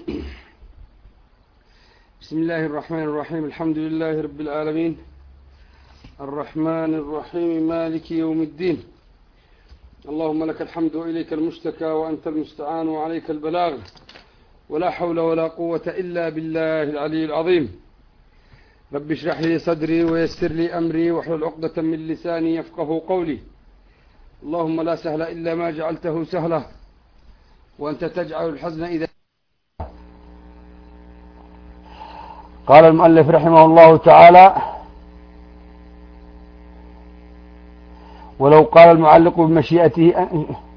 بسم الله الرحمن الرحيم. الحمد لله رب العالمين، الرحمن الرحيم، مالك يوم الدين. اللهم لك الحمد وإليك المشتكى وأنت المستعان وعليك البلاغ، ولا حول ولا قوة إلا بالله العلي العظيم. رب اشرح لي صدري ويسر لي أمري واحلل عقدة من لساني يفقه قولي. اللهم لا سهل إلا ما جعلته سهلا، وأنت تجعل الحزن إذا. قال المؤلف رحمه الله تعالى: ولو قال المعلق بمشيئته.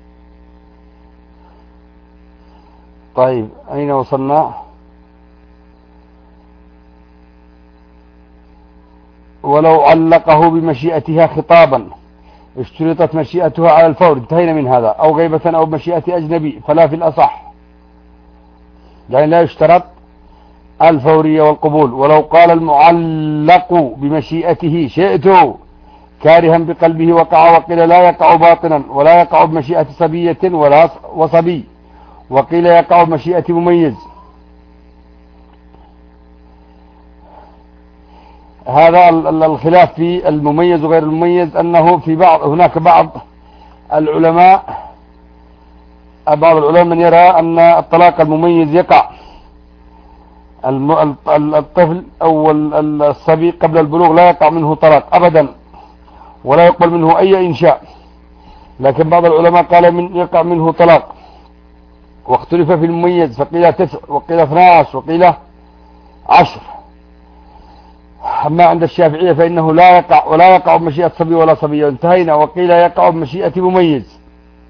طيب، أين وصلنا؟ ولو علقه بمشيئتها خطابا اشترطت مشيئتها على الفور، انتهينا من هذا، أو غيبة أو بمشيئة أجنبي، فلا في الأصح، يعني لا يشترط الفورية والقبول. ولو قال المعلق بمشيئته شئت كارها بقلبه وقع، وقيل لا يقع باطنا، ولا يقع بمشيئة صبية ولا وصبي، وقيل يقع بمشيئة مميز. هذا الخلاف في المميز وغير المميز، أنه في هناك بعض العلماء من يرى أن الطلاق المميز يقع الطفل أو الصبي قبل البلوغ، لا يقع منه طلاق أبدا ولا يقبل منه أي إنشاء. لكن بعض العلماء قال يقع منه طلاق، واختلف في المميز، فقيل 9 وقيل 12 وقيل 10. أما عند الشافعية فإنه لا يقع، ولا يقع بمشيئة صبي ولا صبية، انتهينا. وقيل يقع بمشيئة مميز،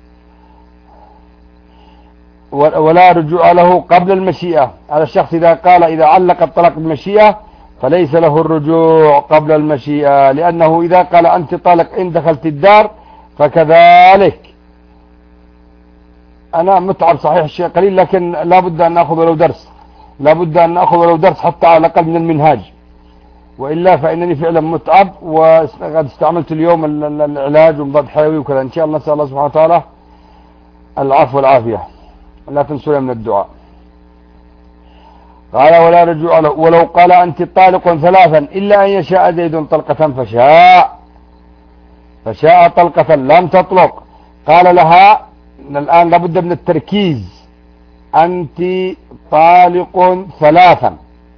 ولا رجوع له قبل المشيئة. على الشخص إذا علق الطلاق بالمشيئة فليس له الرجوع قبل المشيئة، لأنه إذا قال أنت طالق إن دخلت الدار فكذلك. أنا متعب صحيح الشيء قليل، لكن لا بد أن نأخذ ولو درس حتى على الأقل من المنهاج، وإلا فإنني فعلا متعب، وقد استعملت اليوم العلاج ومضاد حيوي وكذا. إن شاء الله نسأل الله سبحانه وتعالى العفو والعافية. لا تنسوا من الدعاء. قال: ولا رجوع له. ولو قال أنت طالق 3 إلا أن يشاء زيد طلقة فشاء طلقة لم تطلق، قال لها الآن لابد من التركيز: أنت طالق 3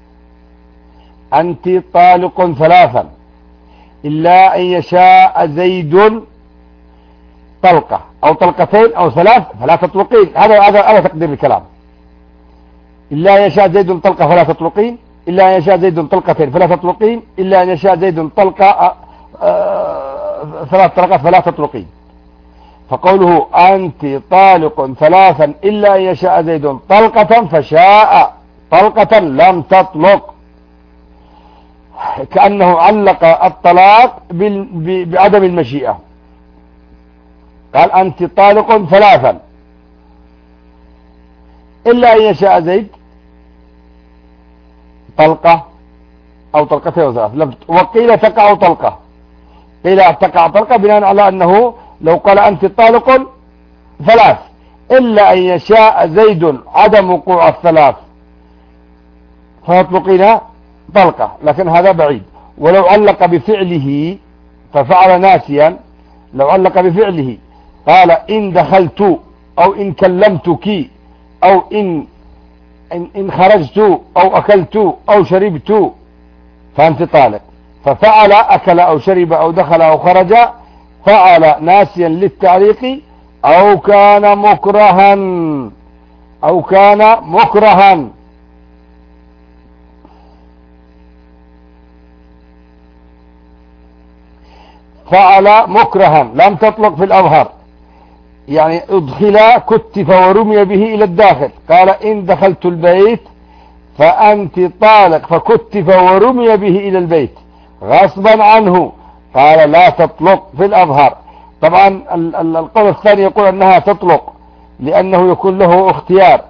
إلا أن يشاء زيد طلقة أو طلقتين أو 3 فلا تطلقين. هذا تقدير الكلام. إلا أن يشاء زيد طلقة فلا تطلقين، إلا أن يشاء زيد طلقتين فلا تطلقين، إلا أن يشاء زيد طلقة 3 طلقات فلا تطلقين. فقوله أنت طالق 3 إلا أن يشاء زيد طلقة فشاء طلقة لم تطلق، كأنه علق الطلاق بعدم المشيئة. قال أنت طالق 3 إلا أن يشاء زيد طلقة أو طلقتين أو 3. وقيل تقع طلقة، قيل تقع طلقة بناء على أنه لو قال أنت طالق 3 إلا أن يشاء زيد عدم وقوع 3 فيطلقين طلقة، لكن هذا بعيد. ولو علق بفعله ففعل ناسيا، لو علق بفعله قال إن دخلت أو إن كلمتك أو إن خرجت أو أكلت أو شربت فأنت طالق، ففعل أكل أو شرب أو دخل أو خرج، فعل ناسيا للتعليق أو كان مكرها فعل مكرها لم تطلق في الأظهر، يعني أدخل كتف ورمي به إلى الداخل. قال إن دخلت البيت فأنت طالق، فكتف ورمي به إلى البيت غصبا عنه، قال لا تطلق في الأظهر. طبعا القول الثاني يقول أنها تطلق لأنه يكون له اختيار،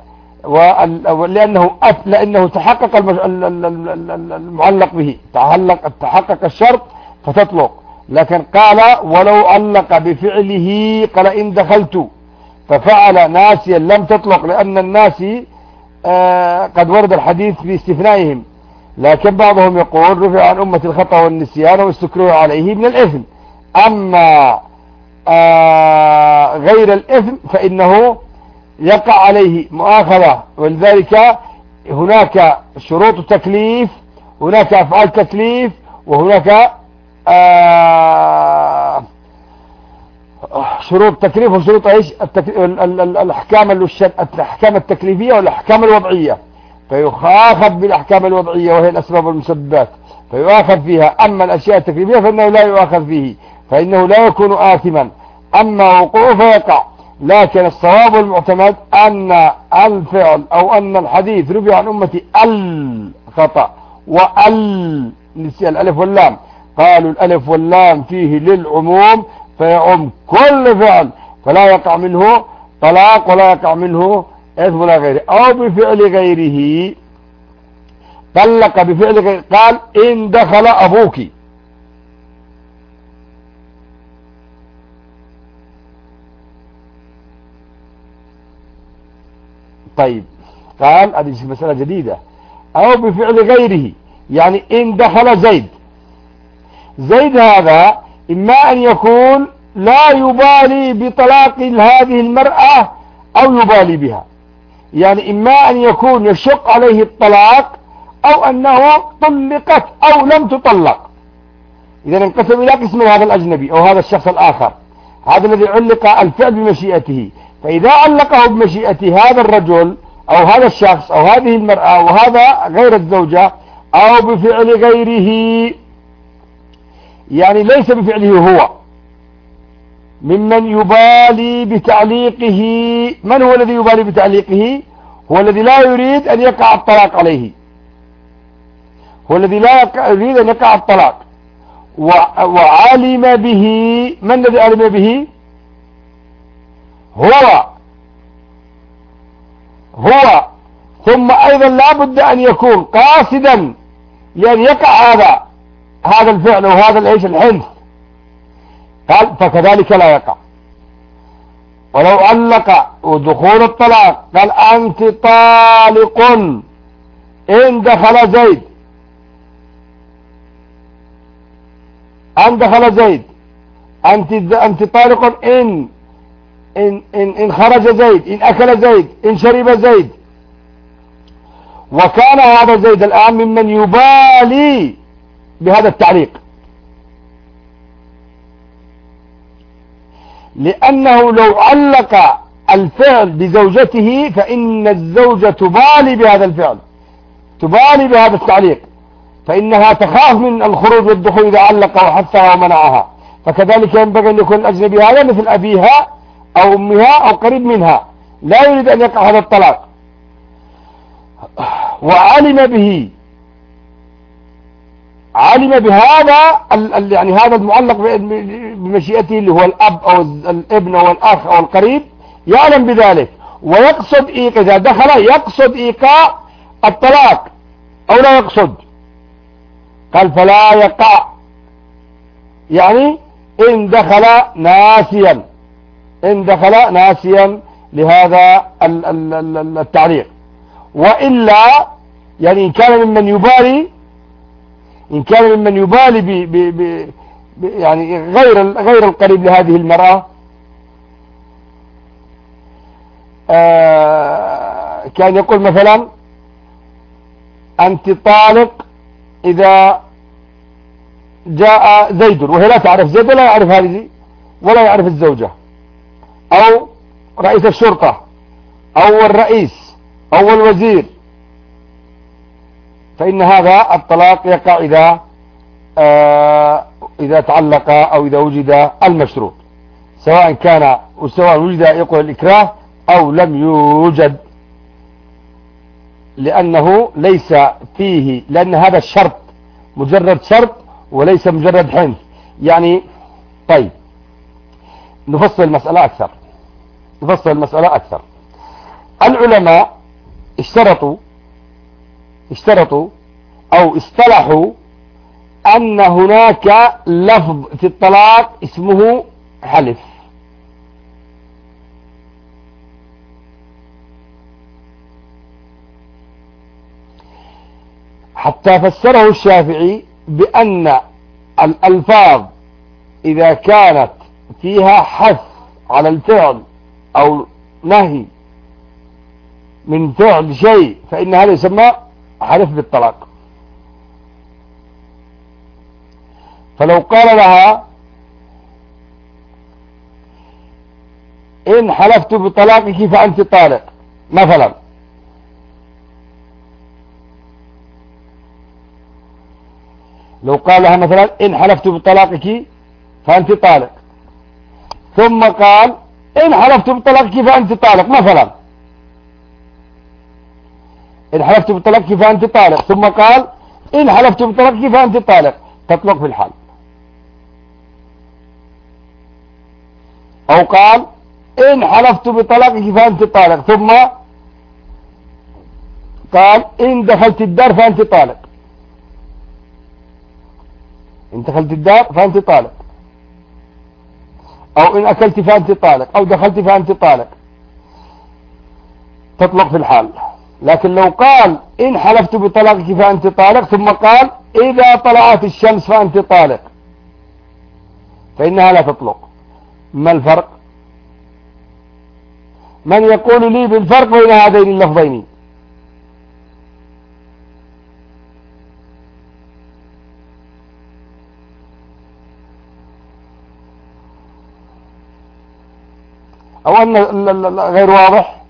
لأنه تحقق المعلق به، تحقق الشرط فتطلق. لكن قال ولو علق بفعله، قال إن دخلت ففعل ناسيا لم تطلق، لأن الناسي قد ورد الحديث في استثنائهم، لكن بعضهم يقول رفع عن أمة الخطأ والنسيان واستكروا عليه من الإثم. أما غير الإثم فإنه يقع عليه مؤاخذة، ولذلك هناك شروط تكليف، هناك أفعال تكليف، وهناك شروط تكليف وشروط ايش الأحكام التكليفية والأحكام الوضعية، فيؤاخذ بالأحكام الوضعية وهي الأسباب والمسببات فيؤاخذ فيها. أما الأشياء التكليفية فإنه لا يؤاخذ فيه، فإنه لا يكون آثما، أما وقوعه فيقع. لكن الصواب المعتمد أن الفعل أو أن الحديث رفع عن أمتي الخطأ نسيان الألف واللام، قالوا الألف واللام فيه للعموم فيعم كل فعل، فلا يقع منه طلاق ولا يقع منه إثم ولا غيره. أو بفعل غيره، طلق بفعل غيره، قال إن دخل أبوك، طيب قال هذه مسألة جديدة. أو بفعل غيره يعني إن دخل زيد هذا إما أن يكون لا يبالي بطلاق هذه المرأة أو يبالي بها، يعني إما أن يكون يشق عليه الطلاق أو أنه طلقت أو لم تطلق. إذا انقسم إلى قسم هذا الأجنبي أو هذا الشخص الآخر، هذا الذي علق الفعل بمشيئته، فإذا علقه بمشيئة هذا الرجل أو هذا الشخص أو هذه المرأة وهذا غير الزوجة، أو بفعل غيره يعني ليس بفعله هو، ممن يبالي بتعليقه. من هو الذي يبالي بتعليقه؟ هو الذي لا يريد أن يقع الطلاق عليه، هو الذي لا يريد أن يقع الطلاق وعلم به. من الذي علم به؟ هو ثم أيضا لا بد أن يكون قاصدا لأن يقع هذا الفعل وهذا الحنث، قال فكذلك لا يقع. ولو علق ودخول الطلاق قال أنت طالق إن دخل زيد، أنت طالق إن خرج زيد، إن أكل زيد، إن شرب زيد. وكان هذا زيد الآن ممن يبالي بهذا التعليق، لأنه لو علق الفعل بزوجته فإن الزوجة تبالي بهذا الفعل، تبالي بهذا التعليق، فإنها تخاف من الخروج والدخول إذا علق وحثها ومنعها. فكذلك ينبغي أن يكون الأجنبي هذا مثل أبيها أو أمها أو قريب منها، لا يريد أن يقع هذا الطلاق وعلم به، علم بهذا يعني هذا المعلق بمشيئته اللي هو الأب أو الابن أو الأخ أو القريب، يعلم بذلك ويقصد إذا دخل يقصد إيقاع الطلاق أو لا يقصد، قال فلا يقع. يعني إن دخل ناسيا لهذا التعليق، وإلا يعني إن كان ممن يبالي يعني غير القريب لهذه المرأة، كان يقول مثلا أنت طالق إذا جاء زيد، وهي لا تعرف زيد ولا يعرف هذه ولا يعرف الزوجة، أو رئيس الشرطة أو الرئيس أو الوزير، فإن هذا الطلاق يقع إذا تعلق أو إذا وجد المشروط، سواء وجد يقول الإكراه أو لم يوجد، لأنه ليس فيه، لأن هذا الشرط مجرد شرط وليس مجرد حنث يعني. طيب نفصل المسألة أكثر. العلماء اشترطوا أو اصطلحوا أن هناك لفظ في الطلاق اسمه حلف، حتى فسره الشافعي بأن الألفاظ إذا كانت فيها حث على الفعل أو نهي من فعل شيء فإن هذا يسمى حلف بالطلاق. فلو قال لها إن حلفت بطلاقك فأنت طالق مثلا، لو قال لها مثلا إن حلفت بطلاقك فأنت طالق، ثم قال إن حلفت بطلاقك فأنت طالق مثلا، إن حلفت بطلاقك فأنت طالق، ثم قال إن حلفت بطلاقك فأنت طالق، تطلق في الحال. أو قال إن حلفت بطلاقك فأنت طالق، ثم قال إن دخلت الدار فأنت طالق، إن دخلت الدار فأنت طالق، أو إن أكلت فأنت طالق، أو دخلت فأنت طالق، تطلق في الحال. لكن لو قال إن حلفت بطلاقك فأنت طالق، ثم قال إذا طلعت الشمس فأنت طالق، فإنها لا تطلق. ما الفرق؟ من يقول لي بالفرق بين هذين اللفظين؟ أو أن غير واضح؟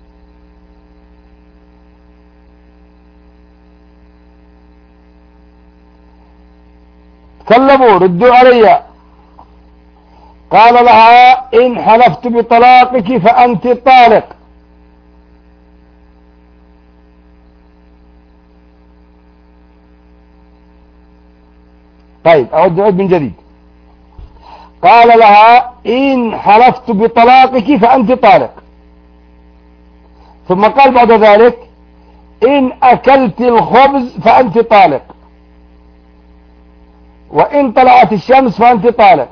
تكلموا ردوا علي. قال لها إن حلفت بطلاقك فأنت طالق، طيب أعد من جديد. قال لها إن حلفت بطلاقك فأنت طالق، ثم قال بعد ذلك إن أكلت الخبز فأنت طالق، وإن طلعت الشمس فأنت طالق.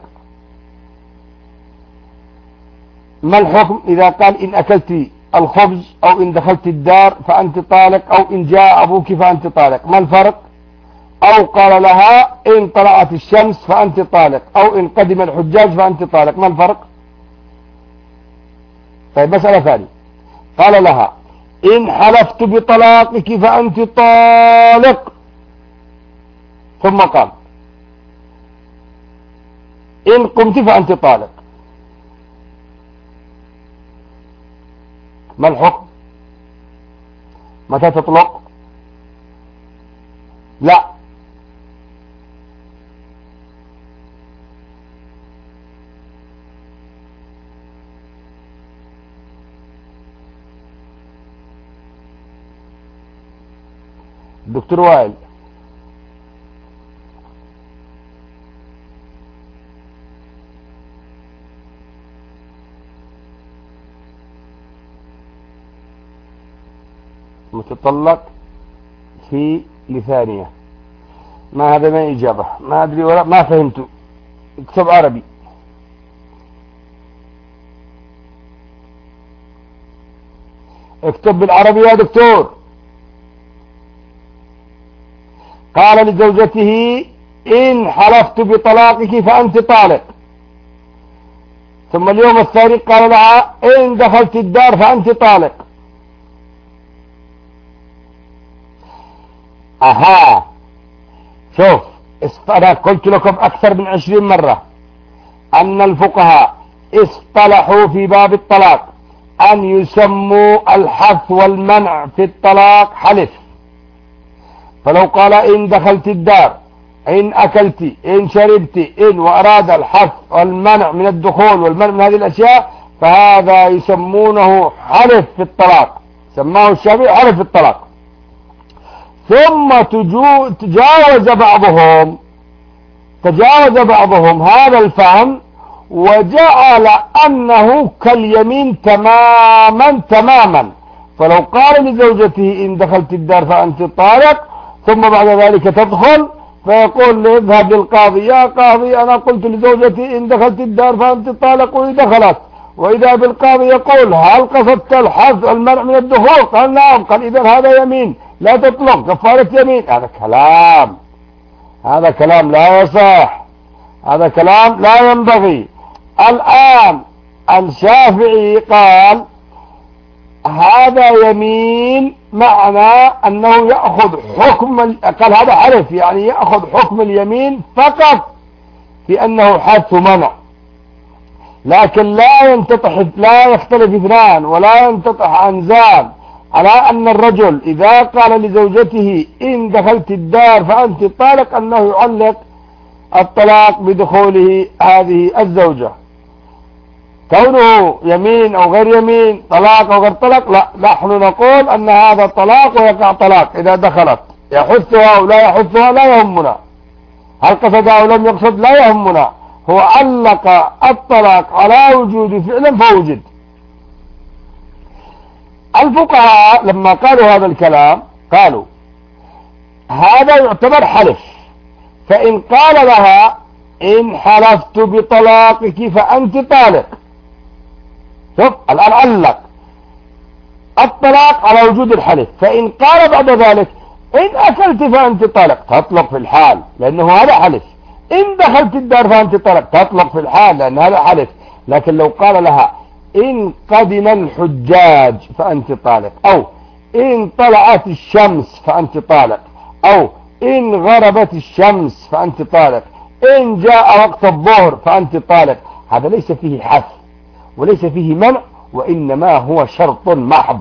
ما الحكم إذا قال إن أكلت الخبز أو إن دخلت الدار فأنت طالق، أو إن جاء أبوك فأنت طالق؟ ما الفرق؟ أو قال لها إن طلعت الشمس فأنت طالق، أو إن قدم الحجاج فأنت طالق، ما الفرق؟ طيب مسألة ثانية. قال لها إن حلفت بطلاقك فأنت طالق، ثم قال إن قمت فأنت طالق، ما الحكم؟ متى تطلق؟ لا، دكتور وائل. متطلق في لثانية، ما هذا ما إجابة، ما أدري ولا ما فهمت. اكتب عربي. اكتب بالعربي يا دكتور. قال لزوجته إن حلفت بطلاقك فأنت طالق، ثم اليوم الثاني قال لها إن دخلت الدار فأنت طالق. أها، شوف، أنا قلت لكم أكثر من 20 مرة أن الفقهاء اصطلحوا في باب الطلاق أن يسموا الحث والمنع في الطلاق حلف. فلو قال إن دخلت الدار، إن أكلت، إن شربت، إن وأراد الحث والمنع من الدخول والمنع من هذه الأشياء، فهذا يسمونه حلف في الطلاق، سماه الشافعي حلف في الطلاق. ثم تجاوز بعضهم هذا الفهم وجعل أنه كاليمين تماما. فلو قال لزوجته إن دخلت الدار فأنت طالق، ثم بعد ذلك تدخل فيقول اذهب للقاضي، يا قاضي أنا قلت لزوجتي إن دخلت الدار فأنت طالق ودخلت، وإذا بالقاضي يقول هل قصدت الحث والمنع من الدخول؟ قال نعم. قال إذا هذا يمين، لا تطلق كفارة يمين. هذا كلام لا يصح، هذا كلام لا ينبغي. الآن الشافعي قال هذا يمين، معنى أنه يأخذ حكم، قال هذا حلف يعني يأخذ حكم اليمين فقط في أنه حدث منع، لكن لا يختلف اثنان ولا ينتطح أنزال على أن الرجل إذا قال لزوجته إن دخلت الدار فأنت طالق أنه يعلق الطلاق بدخوله هذه الزوجة، كونه يمين أو غير يمين، طلاق أو غير طلاق، لا، نحن نقول أن هذا طلاق ويقع طلاق إذا دخلت، يحثها أو لا يحثها لا يهمنا، هل قصد أو لم يقصد لا يهمنا، هو علق الطلاق على وجود فعل فوجد. الفقهاء لما قالوا هذا الكلام قالوا هذا يعتبر حلف، فإن قال لها إن حلفت بطلاقك فأنت طالق، شوف الآن علق الطلاق على وجود الحلف، فإن قال بعد ذلك إن أكلت فأنت طالق تطلق في الحال لأنه هذا حلف، إن دخلت الدار فأنت طالق تطلق في الحال لأن هذا حلف. لكن لو قال لها إن قدم الحجاج فأنت طالق، أو إن طلعت الشمس فأنت طالق، أو إن غربت الشمس فأنت طالق، إن جاء وقت الظهر فأنت طالق، هذا ليس فيه حث وليس فيه منع، وإنما هو شرط محض.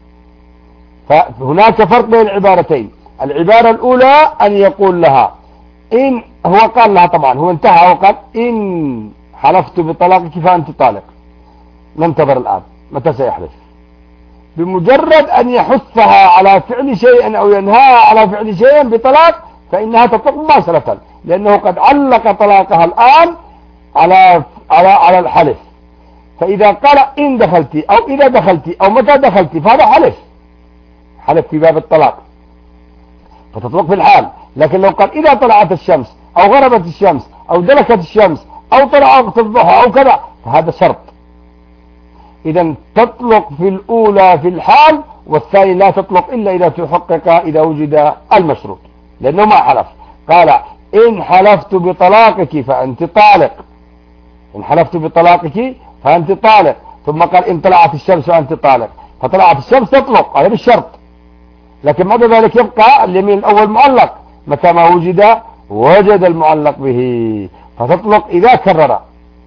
فهناك فرق بين العبارتين. العبارة الأولى أن يقول لها إن، هو قال لها طبعا هو انتهى وقال إن حلفت بطلاقك فأنت طالق، ننتظر الآن متى سيحلف. بمجرد أن يحثها على فعل شيء أو ينهاها على فعل شيء بطلاق فإنها تطلق مباشرة، لأنه قد علق طلاقها الآن على الحلف. فإذا قال إن دخلتي أو إذا دخلتي أو متى دخلتي فهذا حلف في باب الطلاق فتطلق في الحال. لكن لو قال إذا طلعت الشمس أو غربت الشمس أو دلكت الشمس أو طلع وقت الضحى أو كذا فهذا شرط. إذا تطلق في الأولى في الحال، والثاني لا تطلق إلا إذا تحقق إذا وجد المشروط، لأنه ما حلف. قال إن حلفت بطلاقك فأنت طالق، إن حلفت بطلاقك فأنت طالق، ثم قال إن طلعت الشمس فأنت طالق، فطلعت الشمس تطلق هذا بالشرط، لكن بعد ذلك يبقى اليمين الأول معلق، متى ما وجد المعلق به فتطلق إذا كرر.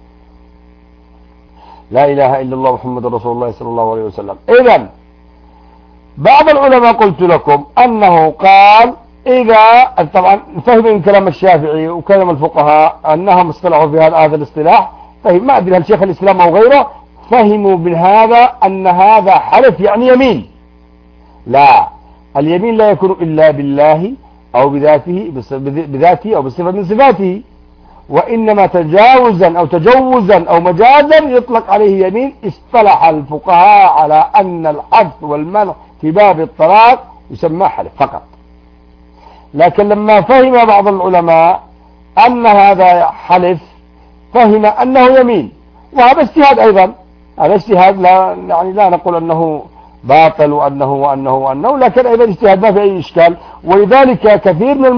لا إله إلا الله محمد رسول الله صلى الله عليه وسلم. إذن بعض العلماء قلت لكم أنه قال إذا، طبعا فهم من كلام الشافعي وكلام الفقهاء أنهم اصطلحوا في هذا الاصطلاح، فهم ما أدري هل شيخ الإسلام أو غيره فهموا من هذا أن هذا حلف يعني يمين. لا، اليمين لا يكون إلا بالله أو بذاته أو بصفة من صفاته، وإنما تجاوزا أو مجازا يطلق عليه يمين. اصطلح الفقهاء على أن الحذف والمنع في باب الطلاق يسمى حلف فقط. لكن لما فهم بعض العلماء أن هذا حلف فهم أنه يمين، وهذا اجتهاد أيضا، هذا اجتهاد لا نقول أنه باطل وأنه لكن أيضا اجتهاد ما في أي إشكال. ولذلك كثير من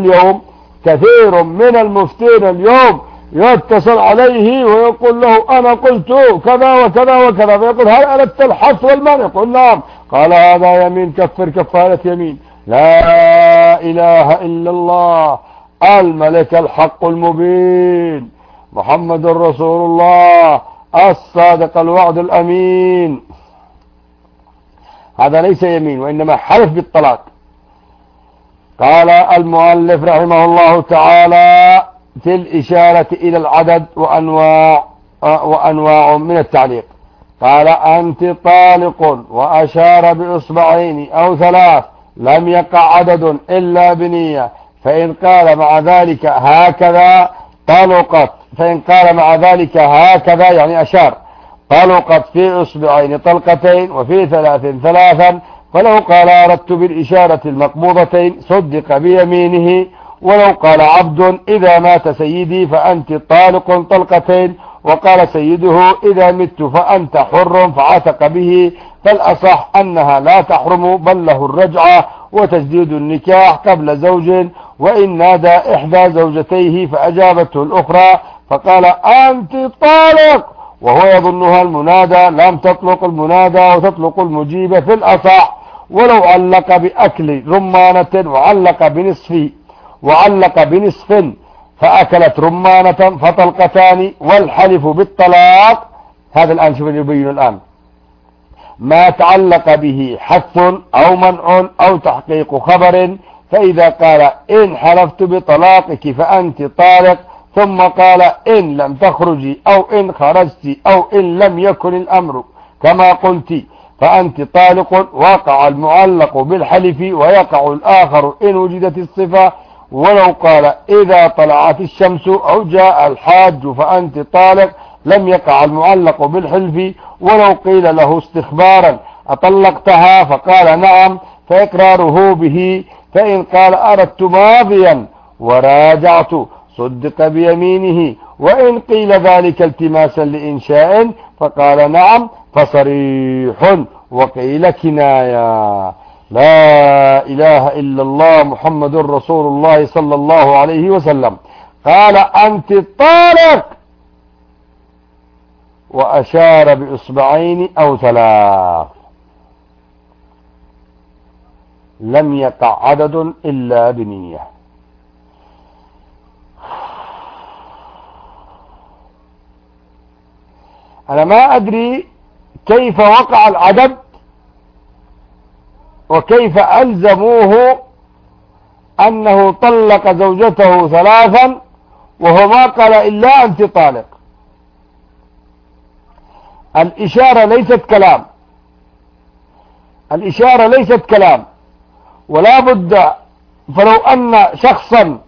المفتين اليوم يتصل عليه ويقول له أنا قلت كذا وكذا وكذا، فيقول هل أردت الحث والمنع؟ يقول نعم، قال هذا يمين كفارة يمين. لا إله إلا الله الملك الحق المبين محمد رسول الله الصادق الوعد الأمين. هذا ليس يمين وإنما حلف بالطلاق. قال المؤلف رحمه الله تعالى في الإشارة إلى العدد وأنواع من التعليق، قال أنت طالق وأشار بإصبعين أو 3 لم يقع عدد إلا بنية، فإن قال مع ذلك هكذا طلقت، فإن قال مع ذلك هكذا يعني أشار طلقت في إصبعين طلقتين وفي 3 فلو قال أردت بالإشارة المقبوضتين صدق بيمينه. ولو قال عبد إذا مات سيدي فأنت طالق طلقتين، وقال سيده إذا مت فأنت حر فعتق به، فالأصح أنها لا تحرم بل له الرجعة، وتجديد النكاح قبل زوج، وإن نادى إحدى زوجتيه فأجابته الأخرى فقال أنت طالق وهو يظنها المنادى، لم تطلق المنادى وتطلق المجيبة في الأصح. ولو علق بأكل رمانة وعلق بنصف فأكلت رمانة فطلقتان، والحلف بالطلاق. هذا الآن شوف يبين الآن ما تعلق به حث أو منع أو تحقيق خبر، فإذا قال إن حلفت بطلاقك فأنت طالق، ثم قال إن لم تخرجي أو إن خرجت أو إن لم يكن الأمر كما قلت فأنت طالق، وقع المعلق بالحلف ويقع الآخر إن وجدت الصفة. ولو قال إذا طلعت الشمس أو جاء الحاج فأنت طالق لم يقع المعلق بالحلف. ولو قيل له استخبارا أطلقتها فقال نعم فإقراره به، فإن قال أردت ماضيا وراجعت صدق بيمينه، وإن قيل ذلك التماسا لإنشاء فقال نعم فصريح، وقيل كناية. لا إله إلا الله محمد رسول الله صلى الله عليه وسلم. قال أنت طالق وأشار بإصبعين أو ثلاث، لم يقع عدد إلا بنية. أنا ما أدري كيف وقع العدد وكيف ألزموه أنه طلق زوجته ثلاثا وهو ما قال إلا أنت طالق. الإشارة ليست كلام، ولا بد. فلو أن شخصا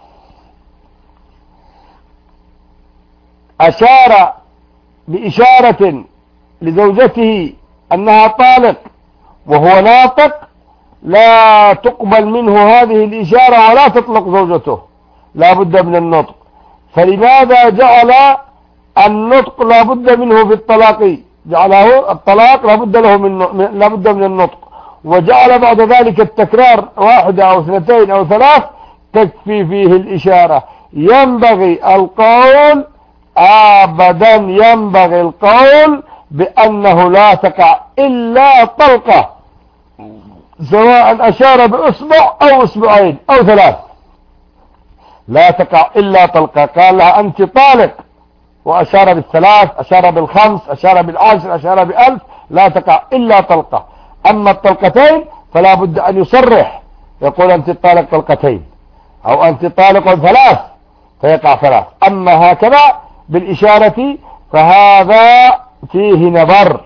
أشار بإشارة لزوجته أنها طالق وهو ناطق لا تقبل منه هذه الإشارة ولا تطلق زوجته، لا بد من النطق. فلماذا جعل النطق لا بد منه في الطلاق؟ جعله الطلاق لا بد من النطق، وجعل بعد ذلك التكرار واحدة أو اثنتين أو ثلاث تكفي فيه الإشارة. ينبغي القول أبدا بأنه لا تقع إلا طلقة، سواء أشار بأصبع أو أصبعين أو ثلاث، لا تقع إلا طلقة. قال لها أنت طالق وأشار بالثلاث، أشار بالخمس، أشار بالعشر، أشار بألف، لا تقع إلا طلقة. أما الطلقتين فلا بد أن يصرح، يقول أنت طالق طلقتين أو أنت طالق ثلاث فيقع ثلاث. أما هكذا بالإشارة فهذا فيه نظر،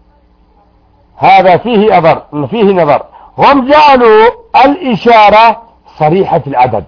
فيه نظر. هم جعلوا الإشارة صريحة العدد.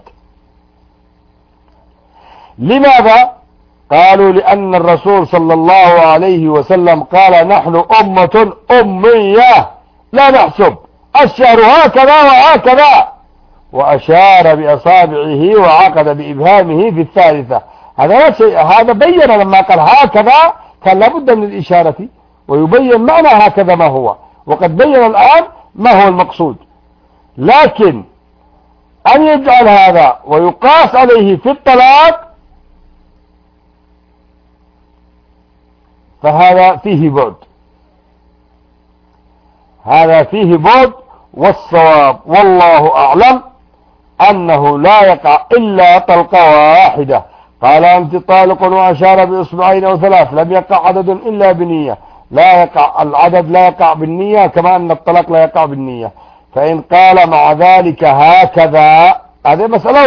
لماذا؟ قالوا لأن الرسول صلى الله عليه وسلم قال نحن أمة أمية لا نحسب، الشهر هكذا وهكذا، وأشار بأصابعه وعقد بإبهامه في الثالثة. هذا بين لما قال هكذا كان لابد من الإشارة ويبين معنى هكذا ما هو، وقد بين الآن ما هو المقصود. لكن أن يجعل هذا ويقاس عليه في الطلاق فهذا فيه بعد، والصواب والله أعلم أنه لا يقع إلا طلقة واحدة. قال أنت طالق وأشار بإصبعين أو ثلاث، لم يقع عدد إلا بنية. العدد لا يقع بالنية كما أن الطلاق لا يقع بالنية. فإن قال مع ذلك هكذا هذه مسألة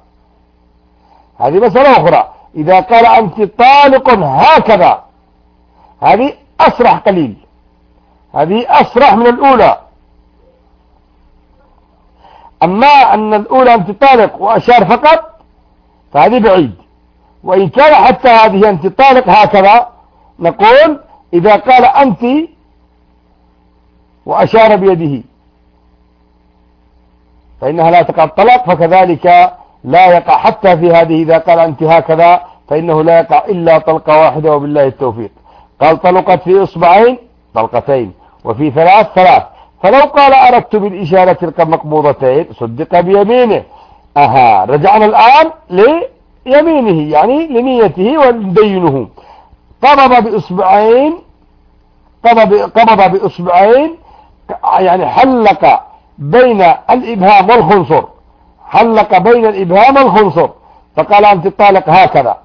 أخرى. إذا قال أنت طالق هكذا هذه أسرح قليل، هذه أسرح من الأولى. أما أن الأولى أنت طالق وأشار فقط فهذه بعيد. وإن كان حتى هذه أنت طالق هكذا نقول إذا قال أنت وأشار بيده فإنها لا تقع الطلاق، فكذلك لا يقع حتى في هذه إذا قال أنت هكذا فإنه لا يقع إلا طلقة واحدة وبالله التوفيق. قال طلقت في إصبعين طلقتين وفي ثلاث، فلو قال أردت بالإشارة المقبوضتين صدق بيمينه. رجعنا الآن ليمينه يعني لنيته وندينه. قبض بإصبعين يعني حلق بين الإبهام والخنصر، حلق بين الإبهام والخنصر، فقال أنت طالق هكذا،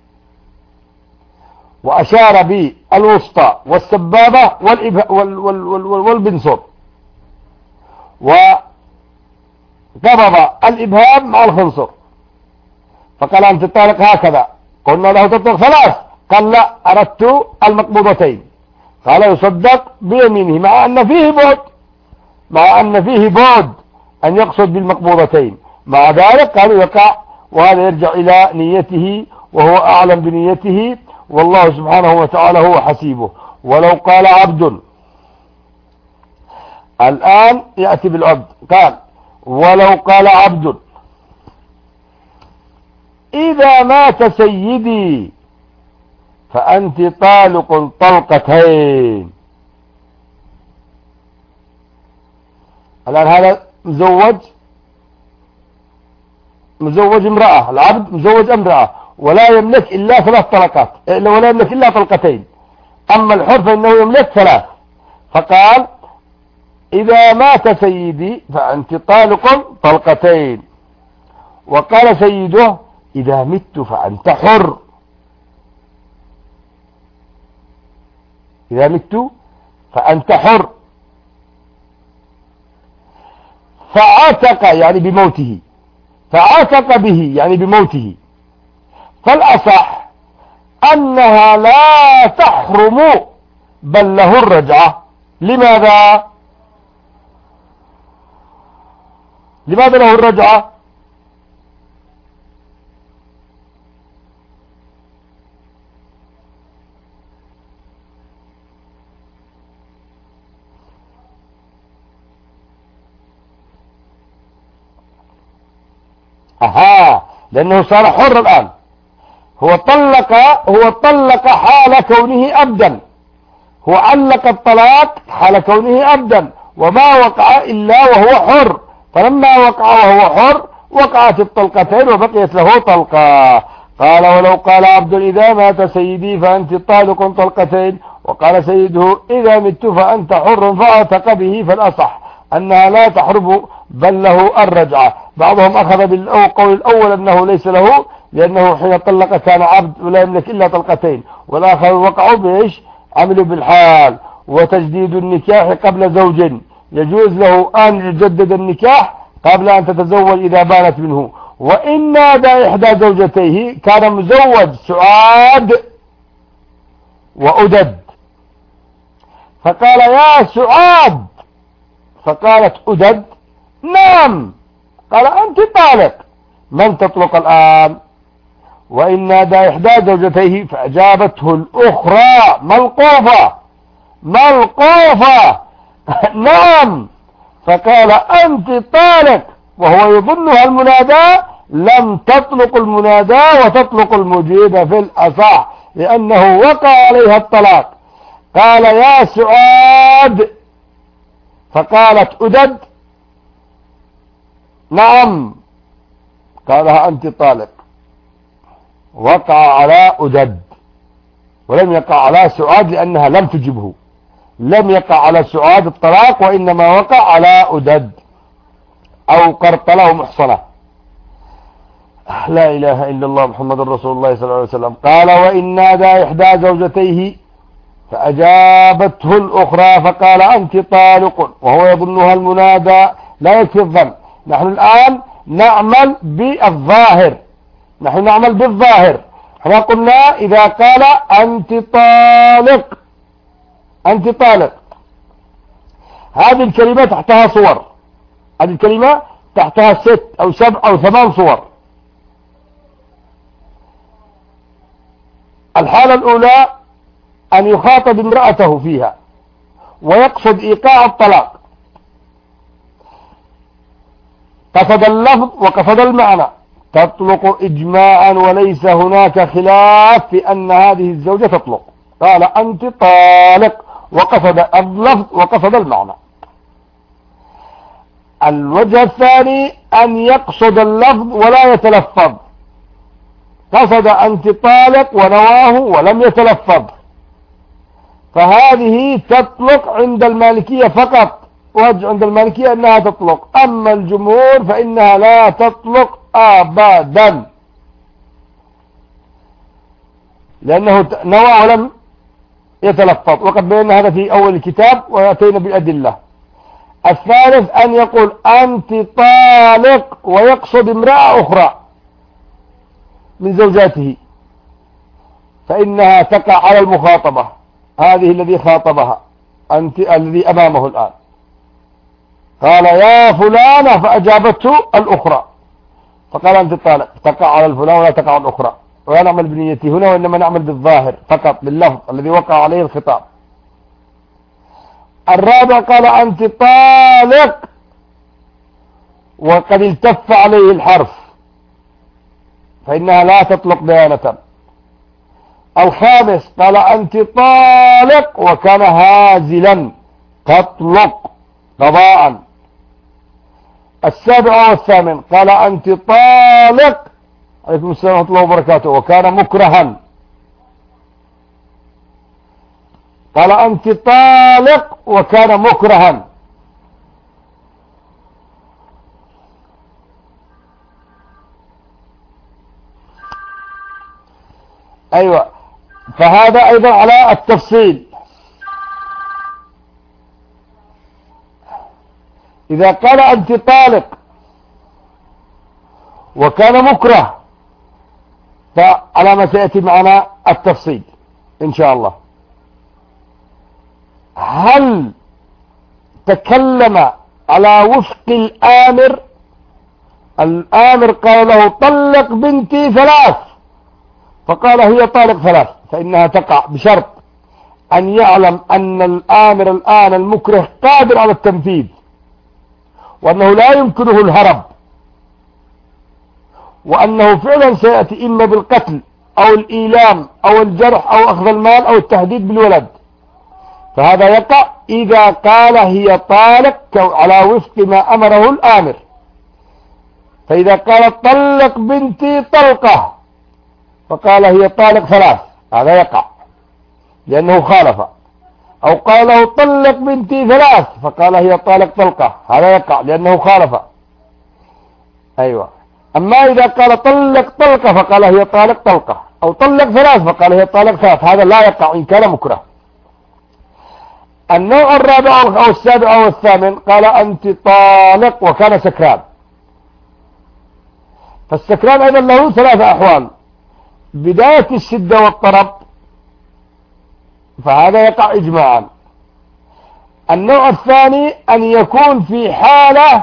وأشار بالوسطى والسبابة والبنصر، وقبض الإبهام مع الخنصر، فقال أنت طالق هكذا. قلنا له تطلق ثلاث، قال لا أردت المقبوضتين. قال يصدق بيمينه مع أن فيه بعد أن يقصد بالمقبوضتين، مع ذلك قالوا يقع، وهذا يرجع إلى نيته وهو أعلم بنيته، والله سبحانه وتعالى هو حسيبه. ولو قال عبد، الآن يأتي بالعبد، قال ولو قال عبد إذا مات سيدي فأنت طالق طلقتين. الآن هذا مزوج امرأة، العبد مزوج امرأة ولا يملك إلا 3 طلقات، ولا يملك إلا طلقتين، أما الحر فإنه يملك 3. فقال إذا مات سيدي فأنت طالق طلقتين، وقال سيده إذا مت فأنت حر، إذا مت فأنت حر. فعتق يعني بموته، فعتق به يعني بموته. فالأصح أنها لا تحرم بل له الرجعة. لماذا له الرجعة؟ لأنه صار حر الآن. هو طلق حال كونه أبدا، هو علق الطلاق حال كونه أبدا، وما وقع إلا وهو حر، فلما وقع وهو حر وقعت الطلقتين وبقيت له طلقة. قال ولو قال عبد إذا مات سيدي فأنت طالق طلقتين، وقال سيده إذا مت فأنت حر، فأعتق به، فالأصح أنها لا تحرم بل له الرجعة. بعضهم أخذ بالقول الأول أنه ليس له، لأنه حين طلق كان عبد ولا يملك إلا طلقتين، والآخر وقعوا بإيش؟ عملوا بالحال. وتجديد النكاح قبل زوج، يجوز له أن يجدد النكاح قبل أن تتزوج إذا بانت منه. وإن نادى إحدى زوجتيه، كان مزوج سعاد وأدد، فقال يا سعاد، فقالت أدد نعم، قال أنت طالق، من تطلق الآن؟ وإن نادى إحدى زوجتيه فأجابته الأخرى ملقوفة نعم، فقال أنت طالق، وهو يظنها المنادى، لم تطلق المنادى وتطلق المجيب في الأصح، لأنه وقع عليها الطلاق. قال يا سعاد، فقالت أدد نعم، قالها أنت طالق، وقع على أدد ولم يقع على سعاد، لأنها لم تجبه، لم يقع على سعاد الطلاق، وإنما وقع على أدد أو قرطله محصنة. لا إله إلا الله محمد رسول الله صلى الله عليه وسلم. قال وإن نادى إحدى زوجتيه فأجابته الأخرى فقال أنت طالق، وهو يظنها المنادى، لا يكفي الظن. نحن الآن نعمل بالظاهر، احنا قلنا إذا قال أنت طالق، هذه الكلمة تحتها صور، هذه الكلمة تحتها 6 أو 7 أو 8 صور. الحالة الأولى أن يخاطب امرأته فيها ويقصد إيقاع الطلاق، قصد اللفظ وقصد المعنى، تطلق إجماعا، وليس هناك خلاف في أن هذه الزوجة تطلق. قال أنت طالق، وقصد اللفظ وقصد المعنى. الوجه الثاني أن يقصد اللفظ ولا يتلفظ، قصد أنت طالق ونواه ولم يتلفظ، فهذه تطلق عند المالكية فقط، وجه عند المالكية أنها تطلق، أما الجمهور فإنها لا تطلق أبدا، لأنه نوى ولم يتلفظ، وقد بينا هذا في أول الكتاب ويأتينا بالأدلة. الثالث أن يقول أنت طالق ويقصد امرأة أخرى من زوجاته، فإنها تقع على المخاطبة، هذه الذي خاطبها أنت الذي أمامه الآن، قال يا فلانة فأجابته الأخرى فقال أنت طالق، تقع على الفلان ولا تقع على الأخرى، ولا نعمل بنيتي هنا وإنما نعمل بالظاهر فقط باللفظ الذي وقع عليه الخطاب. الرابع قال أنت طالق وقد التف عليه الحرف، فإنها لا تطلق بيانة. الخامس قال أنت طالق وكان هازلا، تطلق قضاء. السابع والثامن قال أنت طالق، عليكم السلام ورحمة الله وبركاته، وكان مكرها، قال أنت طالق وكان مكرها. أيوة، فهذا أيضا على التفصيل. إذا قال أنت طالق وكان مكره فعلى ما سيأتي معنا التفصيل إن شاء الله. هل تكلم على وفق الآمر؟ الآمر قال له طلق بنتي ثلاث، فقال هي طالق ثلاث، فإنها تقع بشرط أن يعلم أن الآمر الآن المكره قادر على التنفيذ، وأنه لا يمكنه الهرب، وأنه فعلا سيأتي إما بالقتل أو الإيلام أو الجرح أو أخذ المال أو التهديد بالولد، فهذا يقع إذا قال هي طالق على وفق ما أمره الآمر. فإذا قال طلق بنتي طلقة فقال هي طالق ثلاث، هذا يقع لأنه خالف. أو قال له طلق بنتي ثلاث فقال هي طالق طلقة، هذا يقع لأنه خالف. أيوة. أما إذا قال طلق طلقة فقال هي طالق طلقة، أو طلق ثلاث فقال هي طالق ثلاث، هذا لا يقع إن كان مكره. النوع الرابع أو السابع أو الثامن قال أنت طالق وكان سكران، فالسكران أيضا له ثلاثة أحوال: بداية الشدة والطرب، فهذا يقع إجماعا. النوع الثاني أن يكون في حالة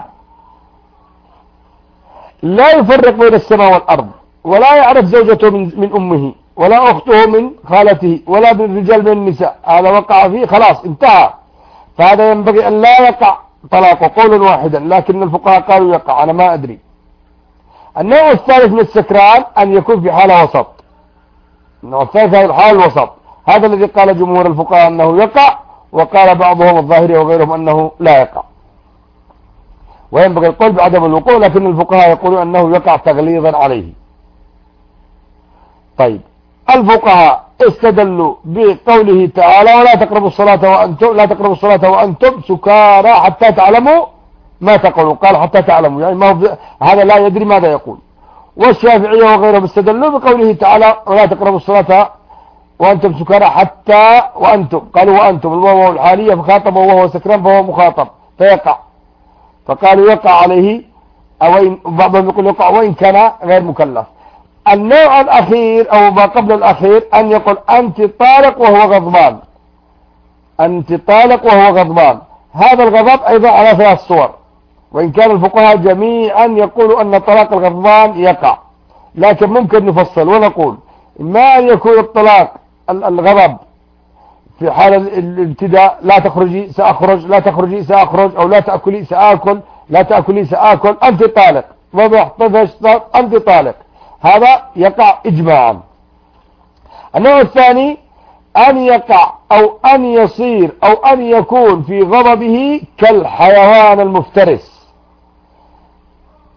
لا يفرق بين السماء والأرض، ولا يعرف زوجته من أمه ولا أخته من خالته ولا بالرجال من النساء، هذا وقع فيه خلاص انتهى، فهذا ينبغي أن لا يقع طلاقه قولا واحدا، لكن الفقهاء قالوا يقع، أنا ما أدري. النوع الثالث من السكران أن يكون في حالة وسط، النوع الثالث هي الحالة الوسط، هذا الذي قال جمهور الفقهاء أنه يقع، وقال بعضهم الظاهري وغيرهم أنه لا يقع، وينبغي القول بعدم الوقوع، لكن الفقهاء يقولون أنه يقع تغليظا عليه. طيب، الفقهاء استدلوا بقوله تعالى ولا تقربوا الصلاة وأنتم سكارى حتى تعلموا ما تقولوا، قال حتى تعلموا، يعني ما هو هذا لا يدري ماذا يقول. والشافعية وغيرهم استدلوا بقوله تعالى ولا تقربوا الصلاة وأنتم سكارى حتى وأنتم، قالوا وأنتم الواو الحالية فخاطب وهو سكران فهو مخاطب فيقع، فقالوا يقع عليه، أو بعضهم يقول يقع وإن كان غير مكلف. النوع الأخير أو ما قبل الأخير أن يقول أنت طالق وهو غضبان، أنت طالق وهو غضبان، هذا الغضب أيضا على ثلاث صور، وإن كان الفقهاء جميعا يقولوا أن طلاق الغضبان يقع، لكن ممكن نفصل ونقول ما أن يكون الطلاق الغضب في حال الابتداء، لا تخرجي سأخرج، لا تخرجي سأخرج، أو لا تأكلي سأكل، لا تأكلي سأكل، أنت طالق، وضح طفش أنت طالق، هذا يقع إجماعا. النوع الثاني أن يقع أو أن يصير أو أن يكون في غضبه كالحيوان المفترس،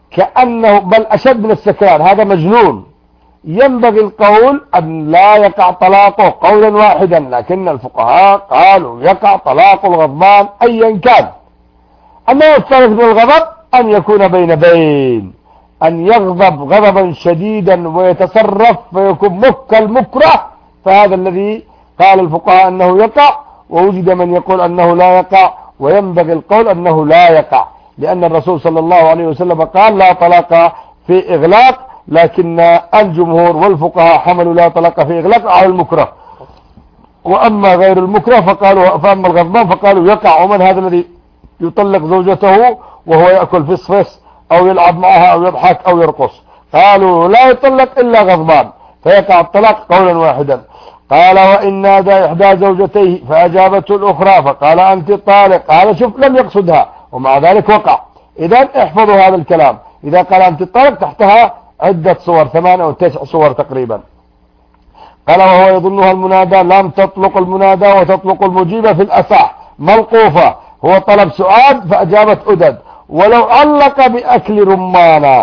كأنه بل أشد من السكران، هذا مجنون. ينبغي القول أن لا يقع طلاقه قولا واحدا، لكن الفقهاء قالوا يقع طلاق الغضبان أيا كان. أما الثالث من الغضب أن يكون بين أن يغضب غضبا شديدا ويتصرف فيكون المكره، فهذا الذي قال الفقهاء أنه يقع، ووجد من يقول أنه لا يقع، وينبغي القول أنه لا يقع، لأن الرسول صلى الله عليه وسلم قال لا طلاق في إغلاق، لكن الجمهور والفقهاء حملوا لا طلاق في إغلاق على المكره. وأما غير المكره فأما الغضبان فقالوا يقع. ومن هذا الذي يطلق زوجته وهو يأكل فصفص أو يلعب معها أو يضحك أو يرقص؟ قالوا لا يطلق إلا غضبان، فيقع الطلاق قولا واحدا. قال وإن نادى إحدى زوجتيه فأجابته الأخرى فقال أنت طالق، هذا شوف لم يقصدها ومع ذلك وقع. إذن احفظوا هذا الكلام، إذا قال أنت طالق تحتها عدة صور، 8 أو 9 صور تقريبا. قال وهو يظنها المنادى، لم تطلق المنادى وتطلق المجيبة في الأصح ملقوفة، هو طلب سؤال فأجابت أدد. ولو علق بأكل رمانة،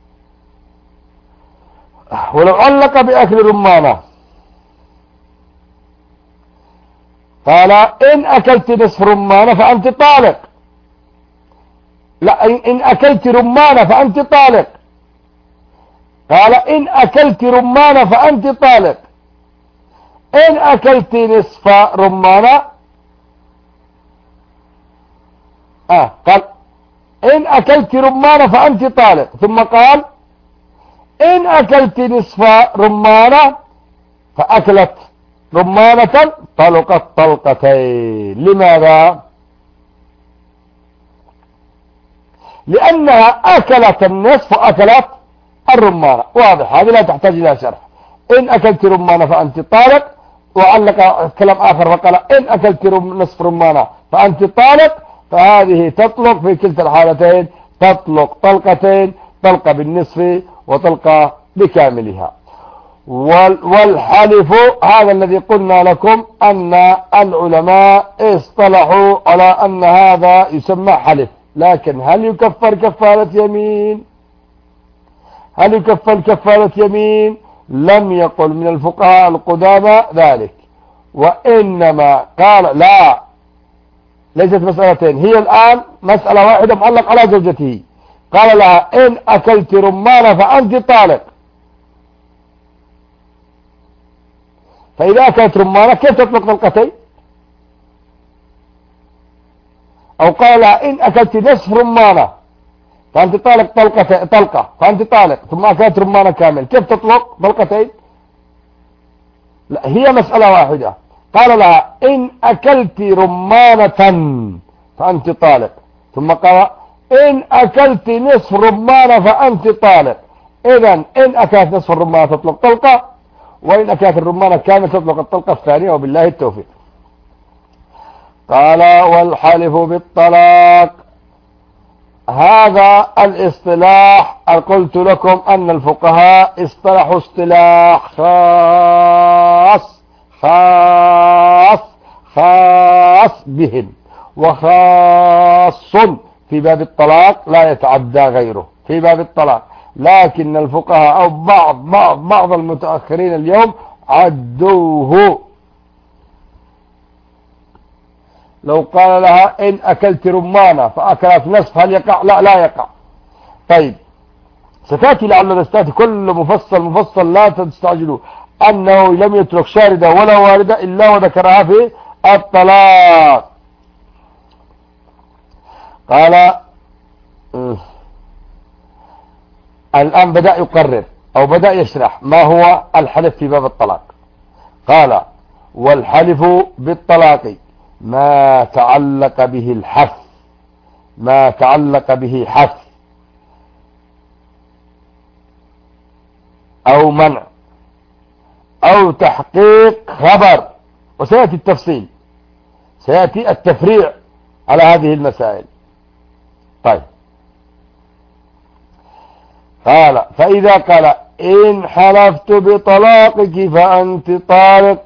قال إن أكلت نصف رمانة فأنت طالق، لا إن أكلت رمانة فأنت طالق، قال إن أكلت رمانة فأنت طالق، إن أكلت نصف رمانة قال إن أكلت رمانة فأنت طالق، ثم قال إن أكلت نصف رمانة فأكلت رمانة طلقت طلقتين. لماذا؟ لأنها أكلت النصف وأكلت الرمانة، واضح، هذه لا تحتاج إلى شرح. إن أكلت رمانة فأنت طالق، وعلق كلام آخر وقال إن أكلت نصف رمانة فأنت طالق، فهذه تطلق في كلتا الحالتين، تطلق طلقتين، طلقة بالنصف وطلقة بكاملها. والحلف هذا الذي قلنا لكم أن العلماء اصطلحوا على أن هذا يسمى حلف، لكن هل يكفر كفارة يمين؟ هل يكفر كفارة يمين؟ لم يقل من الفقهاء القدامى ذلك، وإنما قال لا، ليست مسألتين، هي الآن مسألة واحدة معلق على زوجته. قال لها إن أكلت رمانة فأنت طالق، فإذا أكلت رمانة كيف تطلق طلقتين؟ أو قال لها إن أكلت نصف رمانة فأنت طالق طلقة فأنت طالق، ثم أكلت رمانة كامل، كيف تطلق طلقتين؟ لا، هي مسألة واحدة. قال لها إن أكلت رمانة فأنت طالق، ثم قال إن أكلت نصف رمانة فأنت طالق. إذن إن أكلت نصف الرمانة تطلق طلقة، وإن أكلت الرمانة كامل تطلق الطلقة الثانية، وبالله التوفيق. قال والحلف بالطلاق، هذا الاصطلاح قلت لكم أن الفقهاء اصطلحوا اصطلاح خاص بهم، وخاص في باب الطلاق لا يتعدى غيره في باب الطلاق، لكن الفقهاء أو بعض المتأخرين اليوم عدوه. لو قال لها إن أكلت رمانة فأكلت نصف هل يقع؟ لا يقع. طيب ستأتي لعل نستأتي كل مفصل، لا تستعجلوا، أنه لم يترك شاردة ولا واردة إلا وذكرها في الطلاق. قال الآن بدأ يقرر أو بدأ يشرح ما هو الحلف في باب الطلاق. قال والحلف بالطلاق ما تعلق به حث أو منع أو تحقيق خبر، وسيأتي التفصيل، سيأتي التفريع على هذه المسائل. طيب قال فإذا قال إن حلفت بطلاقك فأنت طالق،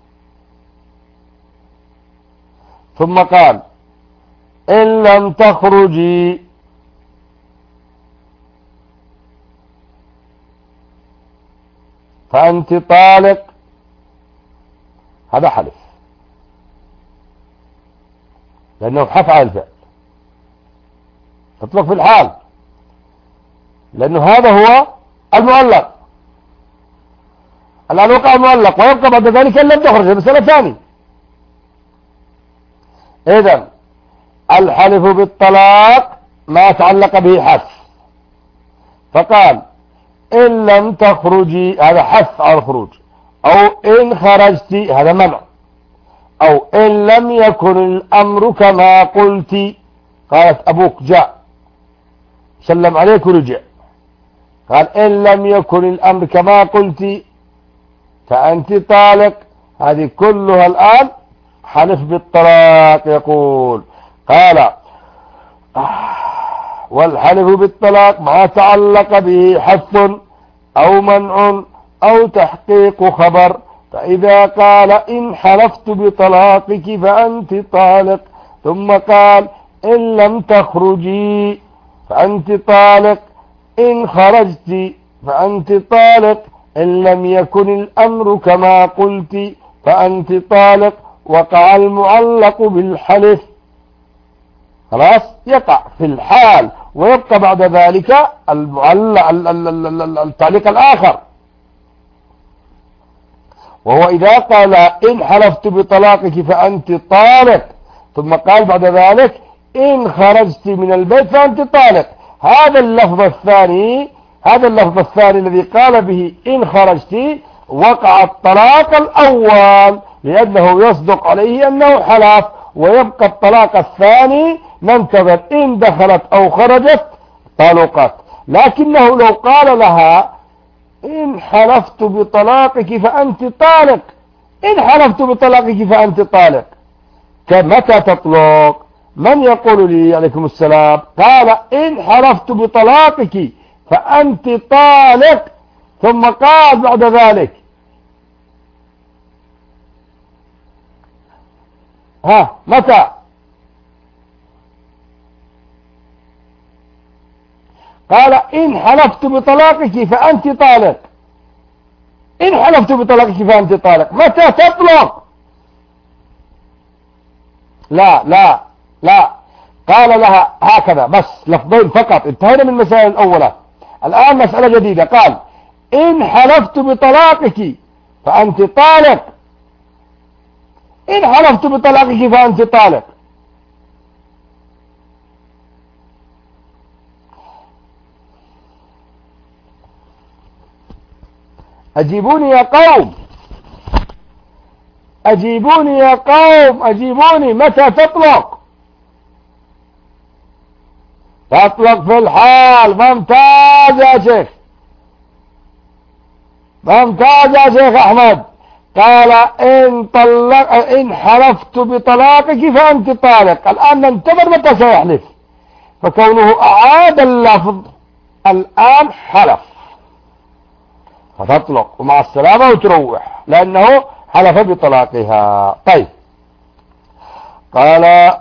ثم قال إن لم تخرجي فأنت طالق، هذا حلف لأنه حف على الفعل، تطلق في الحال لأنه هذا هو المعلق. الآن وقع المعلق ويبقى بعد ذلك إن لم تخرج، المسألة الثانية. إذن الحلف بالطلاق ما تعلق به حث، فقال إن لم تخرجي، هذا حث على الخروج، أو إن خرجت هذا منع، أو إن لم يكن الأمر كما قلت، قالت أبوك جاء سلم عليك ورجع، قال إن لم يكن الأمر كما قلت فأنت طالق. هذه كلها الآن حلف بالطلاق. يقول قال والحلف بالطلاق ما تعلق به حث أو منع أو تحقيق خبر، فإذا قال إن حلفت بطلاقك فأنت طالق، ثم قال إن لم تخرجي فأنت طالق، إن خرجت فأنت طالق، إن لم يكن الأمر كما قلت فأنت طالق، وقع المعلق بالحلف. خلاص يقع في الحال ويبقى بعد ذلك المعلق التعليق الآخر، وهو إذا قال إن حلفت بطلاقك فأنت طالق، ثم قال بعد ذلك إن خرجت من البيت فأنت طالق. هذا اللفظ الثاني الذي قال به إن خرجت وقع الطلاق الأول، لأنه يصدق عليه أنه حلف، ويبقى الطلاق الثاني ننتظر إن دخلت أو خرجت طلقت. لكنه لو قال لها إن حلفت بطلاقك فأنت طالق، إن حلفت بطلاقك فأنت طالق، متى تطلق؟ من يقول لي؟ عليكم السلام. قال إن حلفت بطلاقك فأنت طالق، ثم قال بعد ذلك متى؟ قال إن حلفت بطلاقك فأنت طالق، إن حلفت بطلاقك فأنت طالق، متى تطلق؟ لا لا لا، قال لها هكذا بس لفظين فقط، انتهينا من المسائل الأولى. الآن مسألة جديدة، قال إن حلفت بطلاقك فأنت طالق، إن حلفت بطلاقك فأنت طالق. أجيبوني يا قوم، أجيبوني يا قوم، أجيبوني، متى تطلق؟ تطلق في الحال. ممتاز يا شيخ، ممتاز يا شيخ أحمد. قال إن حلفت بطلاقك فأنت طالق. الآن ننتظر متى سيحلف، فكونه أعاد اللفظ الآن حلف، فتطلق ومع السلامة وتروح، لأنه حلف بطلاقها. طيب، قال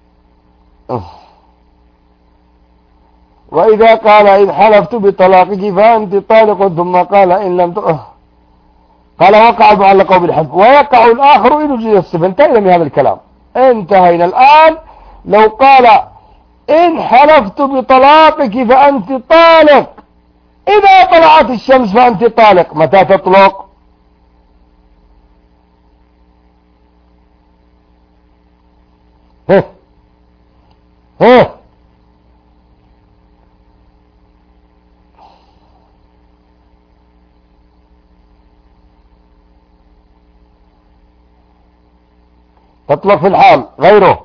وإذا قال إن حلفت بطلاقك فأنت طالق، ثم قال إن لم قال وقع المعلق بالحلف ويقع الآخر إن وجد الصفة. انتهينا من هذا الكلام، انتهينا. الآن لو قال إن حلفت بطلاقك فأنت طالق، إذا طلعت الشمس فأنت طالق، متى تطلق؟ تطلق في الحال غيره.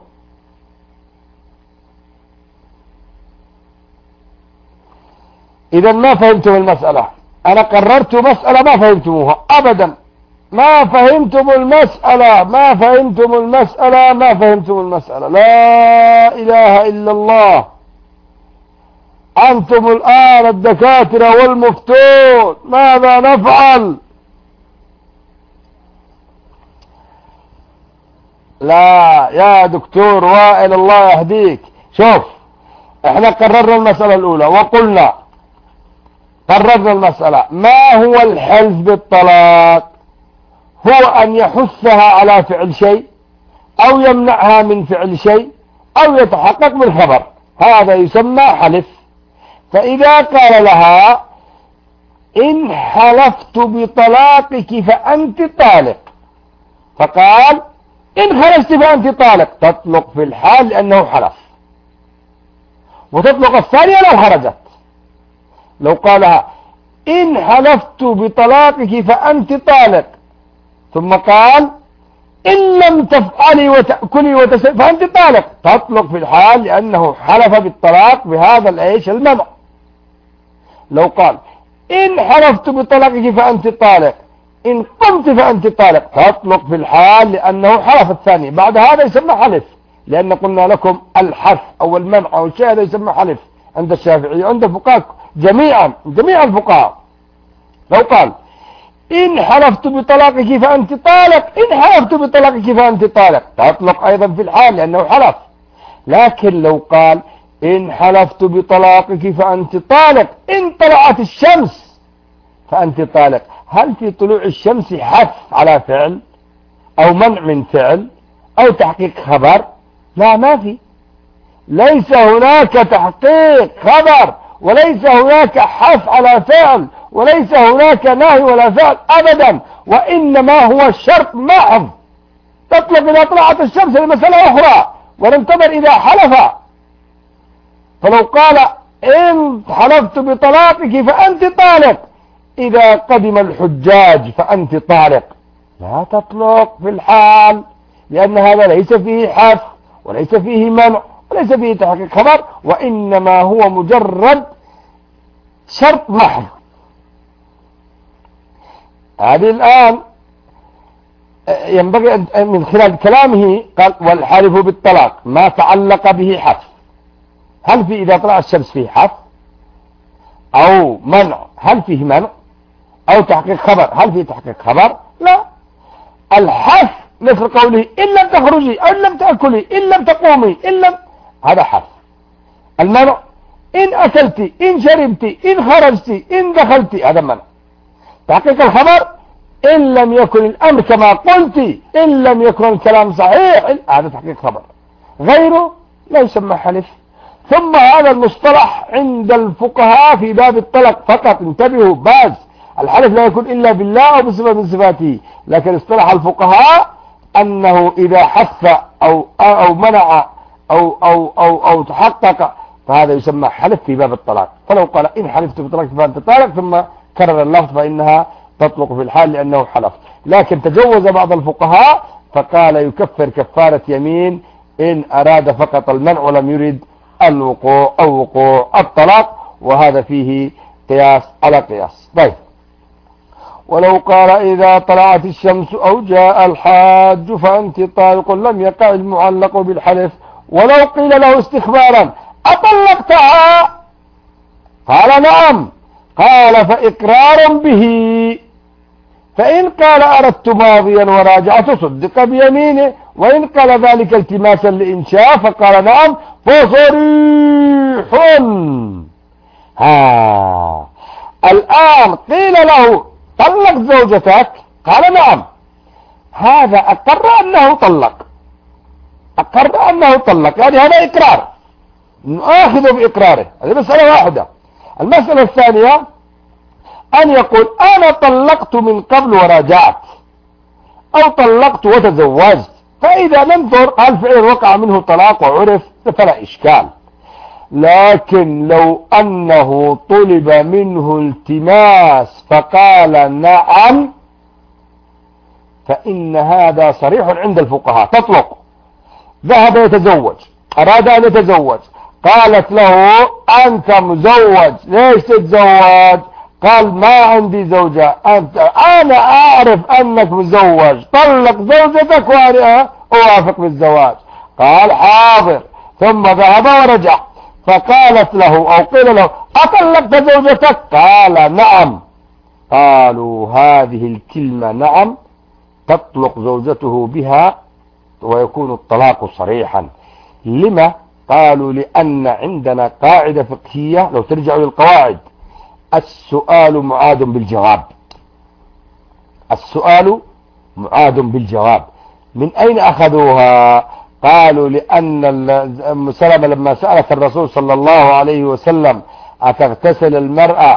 إذا ما فهمتم المسألة، أنا قررت مسألة ما فهمتموها أبدا، ما فهمتم المسألة، ما فهمتم المسألة، ما فهمتم المسألة. لا إله إلا الله. أنتم الآن الدكاترة والمفتون، ماذا نفعل؟ لا يا دكتور وائل الله يهديك، شوف احنا قررنا المسألة الأولى وقلنا قررنا المسألة. ما هو الحلف بالطلاق؟ هو أن يحثها على فعل شيء أو يمنعها من فعل شيء أو يتحقق بالخبر، هذا يسمى حلف. فإذا قال لها إن حلفت بطلاقك فأنت طالق، فقال إن خرجت فأنت طالق، تطلق في الحال لأنه حلف، وتطلق الثانية لو خرجت. لو قالها إن حلفت بطلاقك فأنت طالق، ثم قال إن لم تفعلي وتأكلي وتشربي فأنت طالق، تطلق في الحال لأنه حلف بالطلاق بهذا الإيش المنع. لو قال إن حلفت بطلاقك فأنت طالق، إن قمت فأنت طالق، تطلق في الحال لأنه حلف الثاني. بعد هذا يسمى حلف، لأن قلنا لكم الحث أو المنع أو الشيء هذا يسمى حلف عند الشافعي عند الفقهاء جميع الفقهاء. لو قال إن حلفت بطلاقك فأنت طالق، إن حلفت بطلاقك فأنت طالق، تطلق أيضا في الحال لأنه حلف. لكن لو قال إن حلفت بطلاقك فأنت طالق، إن طلعت الشمس فأنت طالق، هل في طلوع الشمس حث على فعل أو منع من فعل أو تحقيق خبر؟ لا، ما في. ليس هناك تحقيق خبر، وليس هناك حث على فعل، وليس هناك نهي ولا فعل أبدا، وإنما هو الشرط محض. تطلق إذا طلعت الشمس لمسألة أخرى، وننتظر إذا حلف. فلو قال إن حلفت بطلاقك فأنت طالق، إذا قدم الحجاج فأنت طالق، لا تطلق في الحال، لأن هذا ليس فيه حث وليس فيه منع وليس فيه تحقيق خبر، وإنما هو مجرد شرط محض. هذه الآن ينبغي من خلال كلامه قال والحلف بالطلاق ما تعلق به حث. هل في إذا طلع الشمس فيه حث أو منع؟ هل فيه منع أو تحقيق خبر؟ هل فيه تحقيق خبر؟ لا. الحث مثل قوله إن لم تخرجي أو إن لم تأكلي إن لم تقومي إن لم، هذا حث. المنع إن أكلت إن شربت إن خرجت إن دخلت، هذا منع. تحقيق الخبر إن لم يكن الأمر كما قلت إن لم يكن الكلام صحيح، هذا تحقيق خبر. غيره لا يسمى حلف. ثم هذا المصطلح عند الفقهاء في باب الطلاق فقط، انتبهوا، باز الحلف لا يكون إلا بالله أو بصفة من صفاته، لكن اصطلح الفقهاء أنه إذا حث أو منع أو تحقق فهذا يسمى حلف في باب الطلاق. فلو قال إن حلفت بطلاق فأنت طالق ثم كرر اللفظ فإنها تطلق في الحال لأنه حلف. لكن تجوز بعض الفقهاء فقال يكفر كفارة يمين إن أراد فقط المنع ولم يرد الوقوع أو وقوع الطلاق، وهذا فيه قياس على قياس. طيب، ولو قال إذا طلعت الشمس أو جاء الحاج فأنت طالق لم يقع المعلق بالحلف. ولو قيل له استخبارا أطلقتها؟ قال نعم، قال فإقرار به. فإن قال أردت ماضيا وراجعت صدق بيمينه، وإن قال ذلك التماسا لإنشاء فقال نعم فصريح. الآن قيل له طلق زوجتك، قال نعم، هذا أقر أنه طلق، يعني هذا إقرار، نأخذ بإقراره. هذه مسألة واحدة. المسألة الثانية أن يقول أنا طلقت من قبل وراجعت، أو طلقت وتزوجت، فإذا ننظر هل فعلا وقع منه طلاق وعرف فلا إشكال. لكن لو أنه طلب منه التماس فقال نعم، فإن هذا صريح عند الفقهاء، تطلق. ذهب يتزوج، أراد أن يتزوج، قالت له أنت مزوج، ليش تتزوج؟ قال ما عندي زوجة، أنا أعرف أنك مزوج، طلق زوجتك وأنا أوافق بالزواج. قال حاضر، ثم ذهب ورجع، فقالت له أو قيل له أطلقت زوجتك؟ قال نعم. قالوا هذه الكلمة نعم تطلق زوجته بها ويكون الطلاق صريحا. لما؟ قالوا لأن عندنا قاعدة فقهية، لو ترجعوا للقواعد، السؤال معاد بالجواب. السؤال معاد بالجواب. من أين أخذوها؟ قالوا لأن أم سلمة لما سألت الرسول صلى الله عليه وسلم أتغتسل المرأة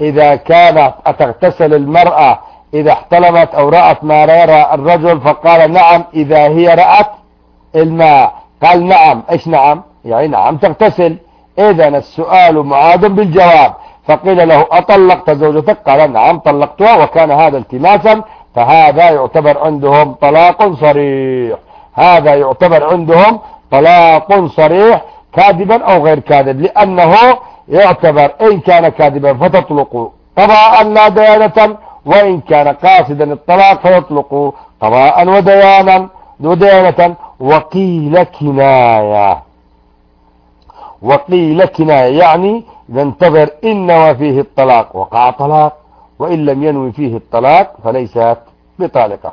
إذا احتلمت أو رأت ما يرى الرجل؟ فقال نعم إذا هي رأت الماء. قال نعم. إيش نعم؟ يعني نعم تغتسل. إذن السؤال معاد بالجواب. فقيل له أطلقت زوجتك؟ قال نعم طلقتها، وكان هذا التماسا، فهذا يعتبر عندهم طلاق صريح. هذا يعتبر عندهم طلاق صريح كاذبا أو غير كاذب، لأنه يعتبر إن كان كاذبا فتطلق قضاء لا ديانة، وإن كان قاصدا الطلاق فيطلق قضاء وديانة. وقيل كناية يعني ننتظر إن نوى فيه الطلاق وقع طلاق، وإن لم ينوي فيه الطلاق فليست بطالقة.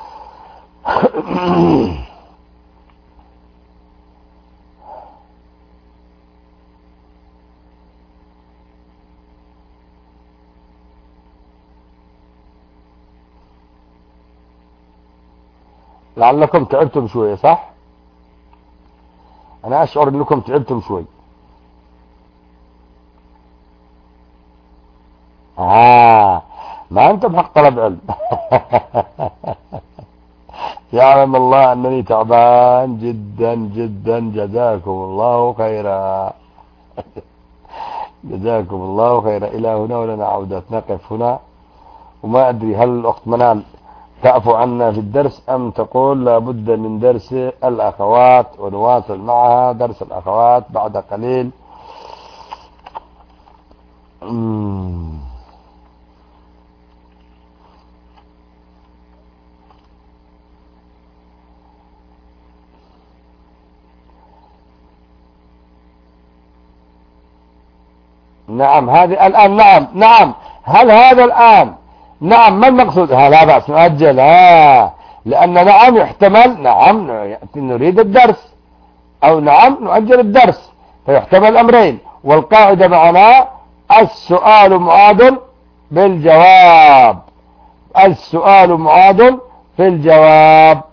لعلكم تعبتم شوية، صح؟ أنا أشعر أنكم تعبتم شوي. ما أنتم حق طلب علم. يعلم الله أنني تعبان جدا جدا. جزاكم الله خيرا. جزاكم الله خيرا. إلى هنا ولنا عودة، نقف هنا. وما أدري هل الأخت منال تعفو عنا في الدرس أم تقول لابد من درس الأخوات ونواصل معها درس الأخوات بعد قليل. نعم هذه الآن. نعم هل هذا الآن؟ نعم ما المقصود؟ لا بأس نؤجل. لأن نعم يحتمل نعم نريد الدرس، أو نعم نؤجل الدرس، فيحتمل الأمرين. والقاعدة معنا السؤال معاد بالجواب. السؤال معاد في الجواب.